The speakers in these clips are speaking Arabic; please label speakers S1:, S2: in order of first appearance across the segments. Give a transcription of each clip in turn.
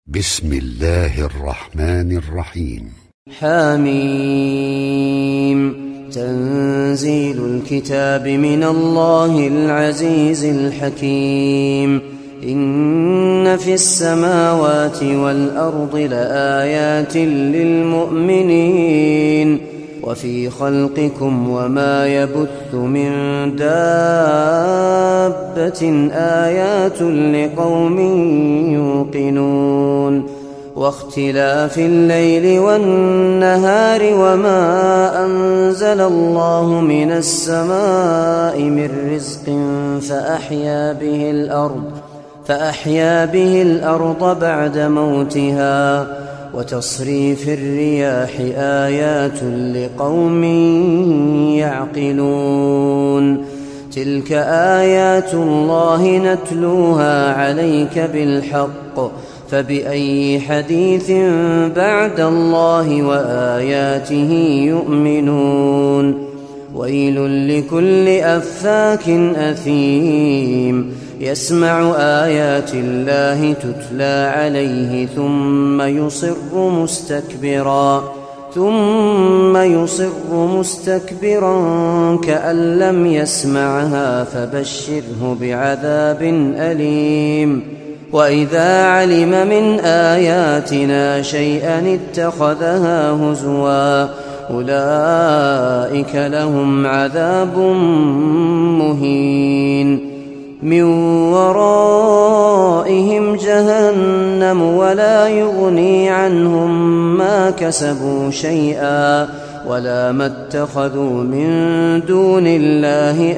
S1: بسم الله الرحمن الرحيم.
S2: حميم. تنزيل الكتاب من الله العزيز الحكيم. إن في السماوات والأرض لآيات للمؤمنين وفي خلقكم وما يبث من دابة آيات لقوم يوقنون واختلاف الليل والنهار وما أنزل الله من السماء من رزق فأحيا به الأرض بعد موتها وتصريف الرياح آيات لقوم يعقلون. تلك آيات الله نتلوها عليك بالحق فبأي حديث بعد الله وآياته يؤمنون. ويل لكل أفاك أثيم يسمع آيات الله تتلى عليه ثم يصر مستكبرا كأن لم يسمعها فبشره بعذاب أليم. وإذا علم من آياتنا شيئا اتخذها هزوا أولئك لهم عذاب مهين. من ورائهم جهنم ولا يغني عنهم ما كسبوا شيئا ولا ما اتخذوا من دون الله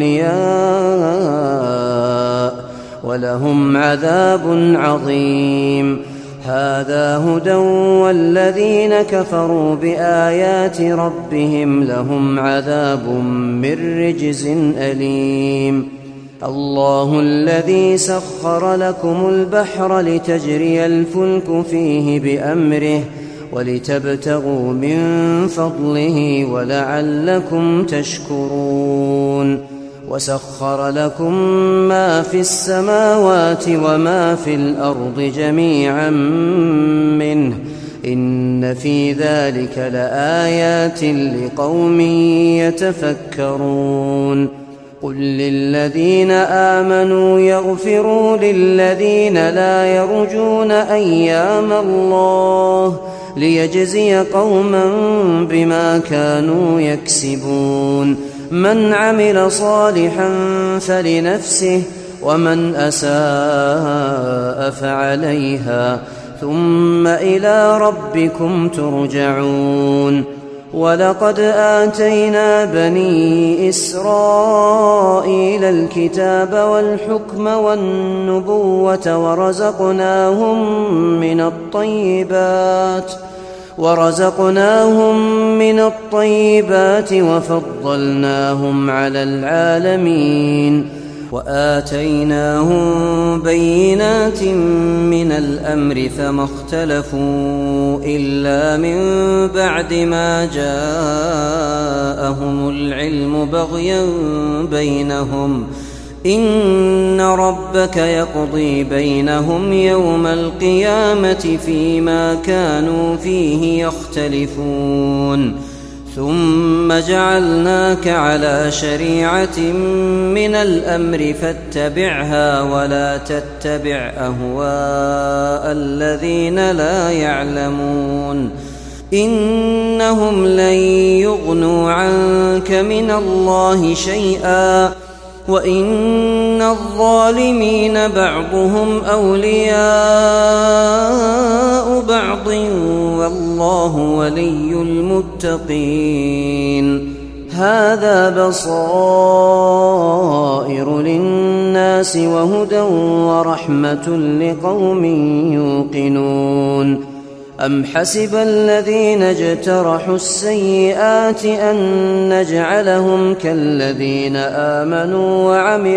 S2: أولياء ولهم عذاب عظيم. هذا هدى والذين كفروا بآيات ربهم لهم عذاب من رجز أليم. الله الذي سخر لكم البحر لتجري الفلك فيه بأمره ولتبتغوا من فضله ولعلكم تشكرون. وسخر لكم ما في السماوات وما في الأرض جميعا منه إن في ذلك لآيات لقوم يتفكرون. قل للذين آمنوا يغفروا للذين لا يرجون أيام الله ليجزي قوما بما كانوا يكسبون. من عمل صالحا فلنفسه ومن أساء فعليها ثم إلى ربكم ترجعون. ولقد آتينا بني إسرائيل الكتاب والحكم والنبوة ورزقناهم من الطيبات وفضلناهم على العالمين وآتيناهم بينات من الأمر فما اختلفوا إلا من بعد ما جاءهم العلم بغيا بينهم إن ربك يقضي بينهم يوم القيامة فيما كانوا فيه يختلفون. ثم جعلناك على شريعة من الأمر فاتبعها ولا تتبع أهواء الذين لا يعلمون إنهم لن يغنوا عنك من الله شيئا وإن الظالمين بعضهم أولياء بعض والله ولي المتقين. هذا بصائر للناس وهدى ورحمة لقوم يوقنون. أم حسب الذين اجترحوا السيئات أن نجعلهم كالذين آمنوا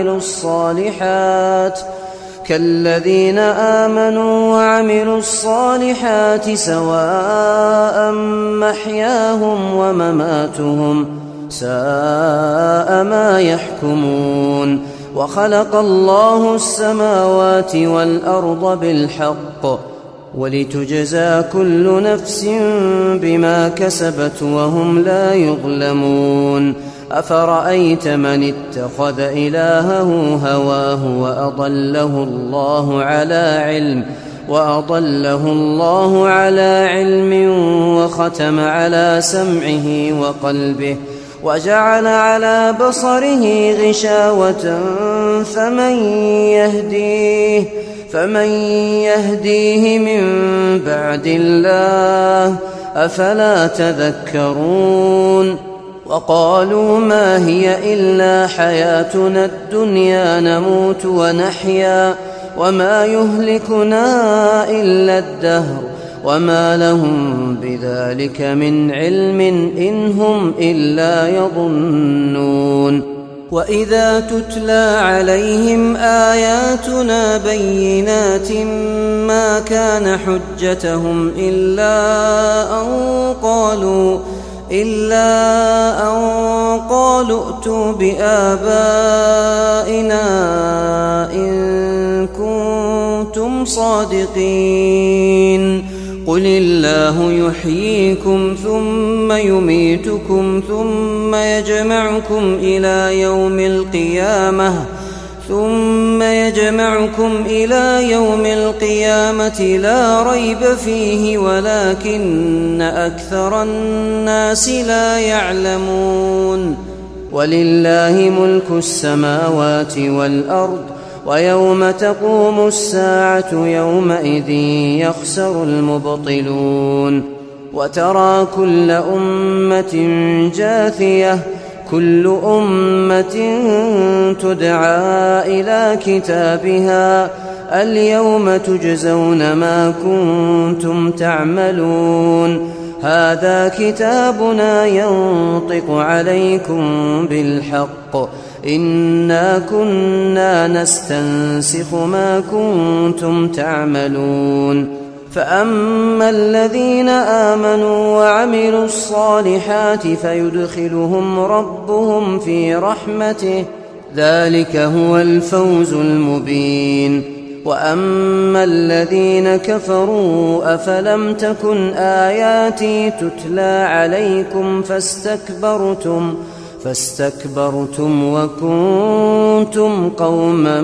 S2: وعملوا الصالحات سواء محياهم ومماتهم ساء ما يحكمون. وخلق الله السماوات والأرض بالحق ولتجزى كل نفس بما كسبت وهم لا يظلمون أفرأيت من اتخذ إلهه هواه وأضله الله على علم وختم على سمعه وقلبه وجعل على بصره غشاوة فمن يهديه من بعد الله أفلا تذكرون وقالوا ما هي إلا حياتنا الدنيا نموت ونحيا وما يهلكنا إلا الدهر وما لهم بذلك من علم إن هم إلا يظنون وإذا تتلى عليهم آياتنا بينات ما كان حجتهم إلا أن قالوا ائتوا بآبائنا إن كنتم صادقين قل الله يحييكم ثم يميتكم ثم يجمعكم إلى يوم القيامة لا ريب فيه ولكن أكثر الناس لا يعلمون ولله ملك السماوات والأرض ويوم تقوم الساعة يومئذ يخسر المبطلون وترى كل أمة جاثية كل أمة تدعى إلى كتابها اليوم تجزون ما كنتم تعملون هذا كتابنا ينطق عليكم بالحق إنا كنا نستنسخ ما كنتم تعملون فأما الذين آمنوا وعملوا الصالحات فيدخلهم ربهم في رحمته ذلك هو الفوز المبين وأما الذين كفروا أفلم تكن آياتي تتلى عليكم فاستكبرتم وكنتم قوما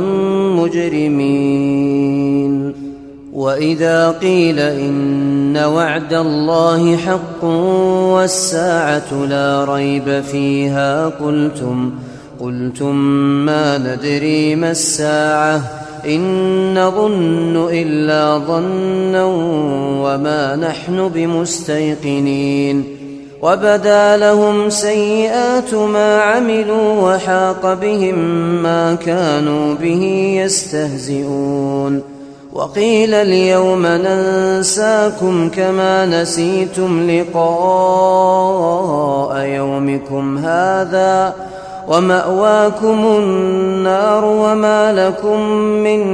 S2: مجرمين وإذا قيل إن وعد الله حق والساعة لا ريب فيها قلتم ما ندري ما الساعة إن نظن إلا ظنا وما نحن بمستيقنين وبدا لهم سيئات ما عملوا وحاق بهم ما كانوا به يستهزئون وقيل اليوم ننساكم كما نسيتم لقاء يومكم هذا ومأواكم النار وما لكم من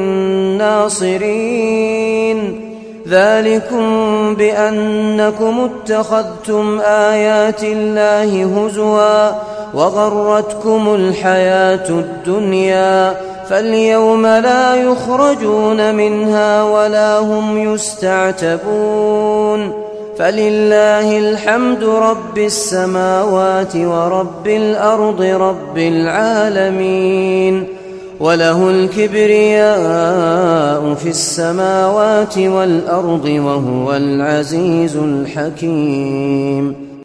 S2: ناصرين ذلكم بأنكم اتخذتم آيات الله هزوا وغرتكم الحياة الدنيا فاليوم لا يخرجون منها ولا هم يستعتبون فلله الحمد رب السماوات ورب الأرض رب العالمين وله الكبرياء في السماوات والأرض وهو العزيز الحكيم